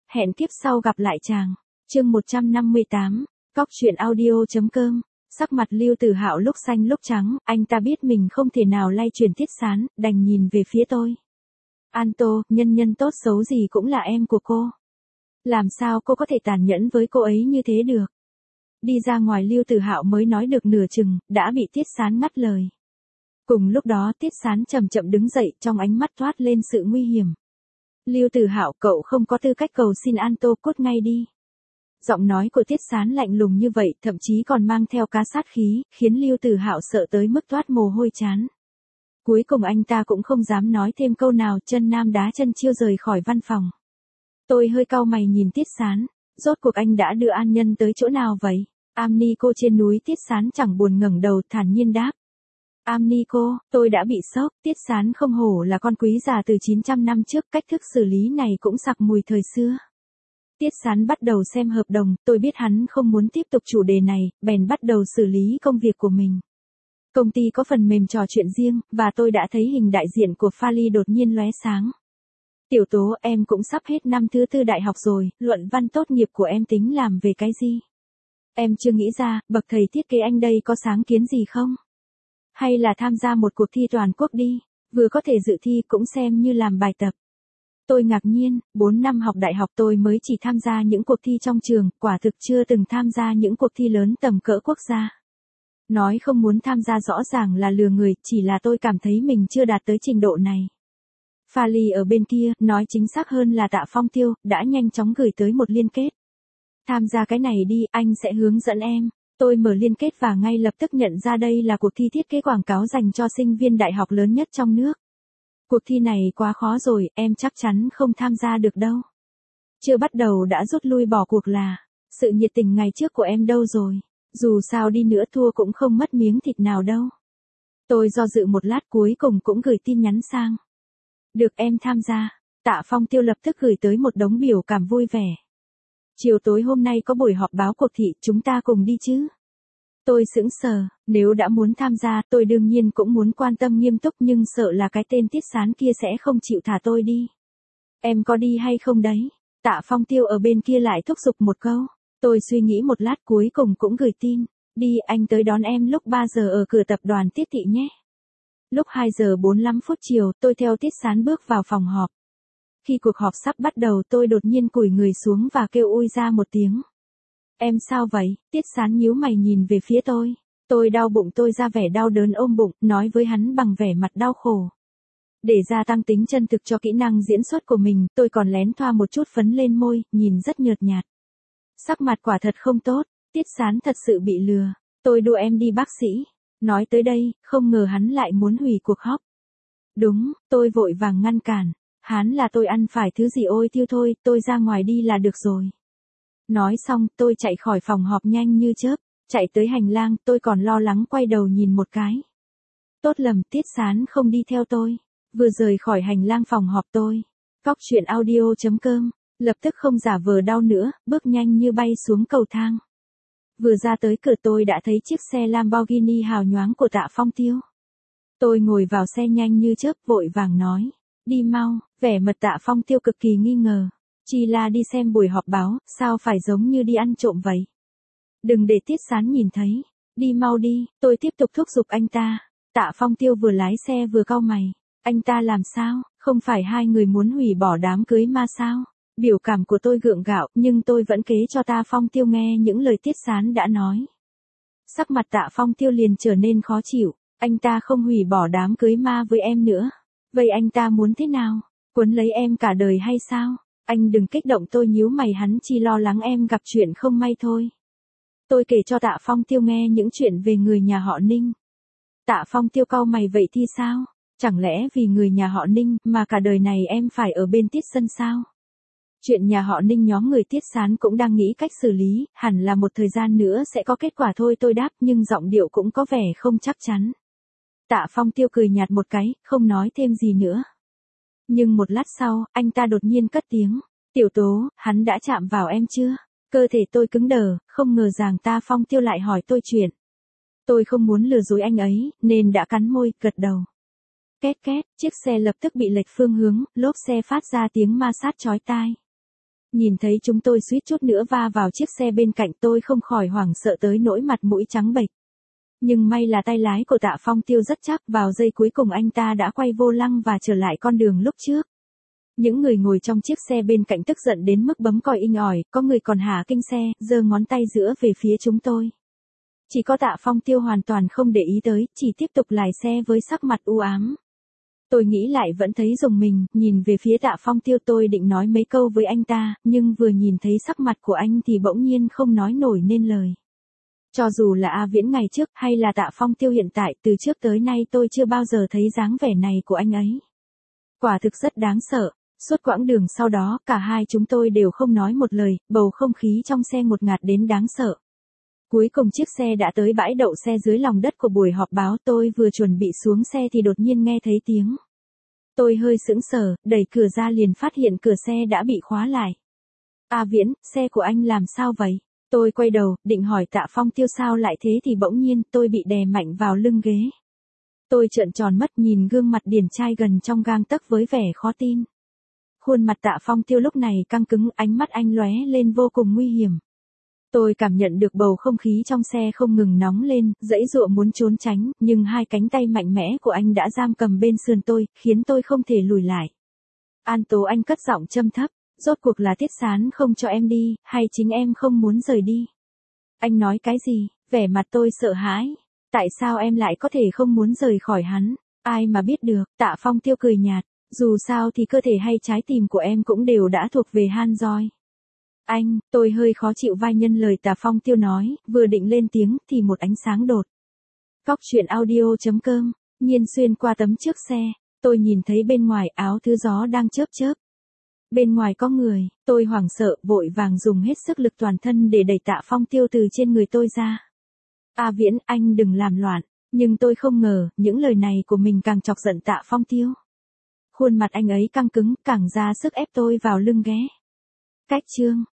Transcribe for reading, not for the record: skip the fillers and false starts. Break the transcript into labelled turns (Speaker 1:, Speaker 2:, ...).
Speaker 1: Hẹn kiếp sau gặp lại chàng. Chương 158, Cóc truyện audio.com. Sắc mặt Lưu Tử Hạo lúc xanh lúc trắng, anh ta biết mình không thể nào lay chuyển Tiết Sán, đành nhìn về phía tôi. An Tô, nhân tốt xấu gì cũng là em của cô. Làm sao cô có thể tàn nhẫn với cô ấy như thế được? Đi ra ngoài Lưu Tử Hạo mới nói được nửa chừng, đã bị Tiết Sán ngắt lời. Cùng lúc đó Tiết Sán chậm chậm đứng dậy, trong ánh mắt toát lên sự nguy hiểm. Lưu Tử Hạo, cậu không có tư cách cầu xin An Tô, cút ngay đi. Giọng nói của Tiết Sán lạnh lùng như vậy, thậm chí còn mang theo cá sát khí, khiến Lưu Tử Hạo sợ tới mức toát mồ hôi trán. Cuối cùng anh ta cũng không dám nói thêm câu nào, chân nam đá chân chiêu rời khỏi văn phòng. Tôi hơi cau mày nhìn Tiết Sán, rốt cuộc anh đã đưa An Nhân tới chỗ nào vậy? Amnico trên núi. Tiết Sán chẳng buồn ngẩng đầu, thản nhiên đáp. Amnico, tôi đã bị sốc. Tiết Sán không hổ là con quý già từ 900 năm trước, cách thức xử lý này cũng sặc mùi thời xưa. Tiết Sán bắt đầu xem hợp đồng, tôi biết hắn không muốn tiếp tục chủ đề này, bèn bắt đầu xử lý công việc của mình. Công ty có phần mềm trò chuyện riêng, và tôi đã thấy hình đại diện của Fali đột nhiên lóe sáng. Tiểu Tố, em cũng sắp hết năm thứ tư đại học rồi, luận văn tốt nghiệp của em tính làm về cái gì? Em chưa nghĩ ra, bậc thầy thiết kế anh đây có sáng kiến gì không? Hay là tham gia một cuộc thi toàn quốc đi, vừa có thể dự thi cũng xem như làm bài tập. Tôi ngạc nhiên, 4 năm học đại học tôi mới chỉ tham gia những cuộc thi trong trường, quả thực chưa từng tham gia những cuộc thi lớn tầm cỡ quốc gia. Nói không muốn tham gia rõ ràng là lừa người, chỉ là tôi cảm thấy mình chưa đạt tới trình độ này. Fali ở bên kia, nói chính xác hơn là Tạ Phong Tiêu, đã nhanh chóng gửi tới một liên kết. Tham gia cái này đi, anh sẽ hướng dẫn em. Tôi mở liên kết và ngay lập tức nhận ra đây là cuộc thi thiết kế quảng cáo dành cho sinh viên đại học lớn nhất trong nước. Cuộc thi này quá khó rồi, em chắc chắn không tham gia được đâu. Chưa bắt đầu đã rút lui bỏ cuộc là, sự nhiệt tình ngày trước của em đâu rồi, dù sao đi nữa thua cũng không mất miếng thịt nào đâu. Tôi do dự một lát cuối cùng cũng gửi tin nhắn sang. Được, em tham gia. Tạ Phong Tiêu lập tức gửi tới một đống biểu cảm vui vẻ. Chiều tối hôm nay có buổi họp báo cuộc thị, chúng ta cùng đi chứ? Tôi sững sờ, nếu đã muốn tham gia, tôi đương nhiên cũng muốn quan tâm nghiêm túc, nhưng sợ là cái tên Tiết Sán kia sẽ không chịu thả tôi đi. Em có đi hay không đấy? Tạ Phong Tiêu ở bên kia lại thúc giục một câu. Tôi suy nghĩ một lát cuối cùng cũng gửi tin. Đi, anh tới đón em lúc 3 giờ ở cửa tập đoàn Tiết Thị nhé. Lúc 2 giờ 45 phút chiều, tôi theo Tiết Sán bước vào phòng họp. Khi cuộc họp sắp bắt đầu, tôi đột nhiên cúi người xuống và kêu ôi ra một tiếng. Em sao vậy? Tiết Sán nhíu mày nhìn về phía tôi. Tôi đau bụng, tôi ra vẻ đau đớn ôm bụng, nói với hắn bằng vẻ mặt đau khổ. Để gia tăng tính chân thực cho kỹ năng diễn xuất của mình, tôi còn lén thoa một chút phấn lên môi, nhìn rất nhợt nhạt. Sắc mặt quả thật không tốt, Tiết Sán thật sự bị lừa. Tôi đùa em đi bác sĩ. Nói tới đây, không ngờ hắn lại muốn hủy cuộc họp. Đúng, tôi vội vàng ngăn cản. Hắn là tôi ăn phải thứ gì ôi tiêu thôi, tôi ra ngoài đi là được rồi. Nói xong, tôi chạy khỏi phòng họp nhanh như chớp, chạy tới hành lang, tôi còn lo lắng quay đầu nhìn một cái. Tốt lầm, Tiết Sán không đi theo tôi. Vừa rời khỏi hành lang phòng họp tôi. Cóc truyện audio.com, lập tức không giả vờ đau nữa, bước nhanh như bay xuống cầu thang. Vừa ra tới cửa tôi đã thấy chiếc xe Lamborghini hào nhoáng của Tạ Phong Tiêu. Tôi ngồi vào xe nhanh như chớp, vội vàng nói. Đi mau, vẻ mặt Tạ Phong Tiêu cực kỳ nghi ngờ. Chỉ là đi xem buổi họp báo, sao phải giống như đi ăn trộm vậy? Đừng để Tiết Sán nhìn thấy. Đi mau đi, tôi tiếp tục thúc giục anh ta. Tạ Phong Tiêu vừa lái xe vừa cau mày. Anh ta làm sao, không phải hai người muốn hủy bỏ đám cưới mà sao? Biểu cảm của tôi gượng gạo, nhưng tôi vẫn kể cho Tạ Phong Tiêu nghe những lời Tiết Sán đã nói. Sắc mặt Tạ Phong Tiêu liền trở nên khó chịu. Anh ta không hủy bỏ đám cưới ma với em nữa. Vậy anh ta muốn thế nào? Quấn lấy em cả đời hay sao? Anh đừng kích động, tôi nhíu mày, hắn chỉ lo lắng em gặp chuyện không may thôi. Tôi kể cho Tạ Phong Tiêu nghe những chuyện về người nhà họ Ninh. Tạ Phong Tiêu cau mày, vậy thì sao? Chẳng lẽ vì người nhà họ Ninh mà cả đời này em phải ở bên Tiết Sân sao? Chuyện nhà họ Ninh nhóm người Tiết Sán cũng đang nghĩ cách xử lý, hẳn là một thời gian nữa sẽ có kết quả thôi, tôi đáp, nhưng giọng điệu cũng có vẻ không chắc chắn. Tạ Phong Tiêu cười nhạt một cái, không nói thêm gì nữa. Nhưng một lát sau, anh ta đột nhiên cất tiếng. Tiểu Tố, hắn đã chạm vào em chưa? Cơ thể tôi cứng đờ, không ngờ rằng Tạ Phong Tiêu lại hỏi tôi chuyện. Tôi không muốn lừa dối anh ấy, nên đã cắn môi, gật đầu. Két két, chiếc xe lập tức bị lệch phương hướng, lốp xe phát ra tiếng ma sát chói tai. Nhìn thấy chúng tôi suýt chút nữa va vào chiếc xe bên cạnh, tôi không khỏi hoảng sợ tới nỗi mặt mũi trắng bệch. Nhưng may là tay lái của Tạ Phong Tiêu rất chắc, vào giây cuối cùng anh ta đã quay vô lăng và trở lại con đường lúc trước. Những người ngồi trong chiếc xe bên cạnh tức giận đến mức bấm còi inh ỏi, có người còn hả kinh xe, giơ ngón tay giữa về phía chúng tôi. Chỉ có Tạ Phong Tiêu hoàn toàn không để ý tới, chỉ tiếp tục lái xe với sắc mặt u ám. Tôi nghĩ lại vẫn thấy rùng mình, nhìn về phía Tạ Phong Tiêu, tôi định nói mấy câu với anh ta, nhưng vừa nhìn thấy sắc mặt của anh thì bỗng nhiên không nói nổi nên lời. Cho dù là A Viễn ngày trước hay là Tạ Phong Tiêu hiện tại, từ trước tới nay tôi chưa bao giờ thấy dáng vẻ này của anh ấy. Quả thực rất đáng sợ. Suốt quãng đường sau đó, cả hai chúng tôi đều không nói một lời, bầu không khí trong xe ngột ngạt đến đáng sợ. Cuối cùng chiếc xe đã tới bãi đậu xe dưới lòng đất của buổi họp báo, tôi vừa chuẩn bị xuống xe thì đột nhiên nghe thấy tiếng. Tôi hơi sững sờ, đẩy cửa ra liền phát hiện cửa xe đã bị khóa lại. A Viễn, xe của anh làm sao vậy? Tôi quay đầu, định hỏi Tạ Phong Tiêu sao lại thế thì bỗng nhiên tôi bị đè mạnh vào lưng ghế. Tôi trợn tròn mắt nhìn gương mặt điển trai gần trong gang tấc với vẻ khó tin. Khuôn mặt Tạ Phong Tiêu lúc này căng cứng, ánh mắt anh lóe lên vô cùng nguy hiểm. Tôi cảm nhận được bầu không khí trong xe không ngừng nóng lên, giãy giụa muốn trốn tránh, nhưng hai cánh tay mạnh mẽ của anh đã giam cầm bên sườn tôi, khiến tôi không thể lùi lại. An Tố, anh cất giọng trầm thấp, rốt cuộc là Tiết Sán không cho em đi, hay chính em không muốn rời đi? Anh nói cái gì? Vẻ mặt tôi sợ hãi. Tại sao em lại có thể không muốn rời khỏi hắn? Ai mà biết được, Tạ Phong Tiêu cười nhạt. Dù sao thì cơ thể hay trái tim của em cũng đều đã thuộc về Han Doi. Anh, tôi hơi khó chịu vai nhân lời Tạ Phong Tiêu nói, vừa định lên tiếng thì một ánh sáng đột. Cóc truyện audio.com, nhiên xuyên qua tấm trước xe, tôi nhìn thấy bên ngoài áo thứ gió đang chớp chớp. Bên ngoài có người, tôi hoảng sợ, vội vàng dùng hết sức lực toàn thân để đẩy Tạ Phong Tiêu từ trên người tôi ra. A Viễn, anh đừng làm loạn, nhưng tôi không ngờ, những lời này của mình càng chọc giận Tạ Phong Tiêu. Khuôn mặt anh ấy căng cứng, càng ra sức ép tôi vào lưng ghế. Cách chương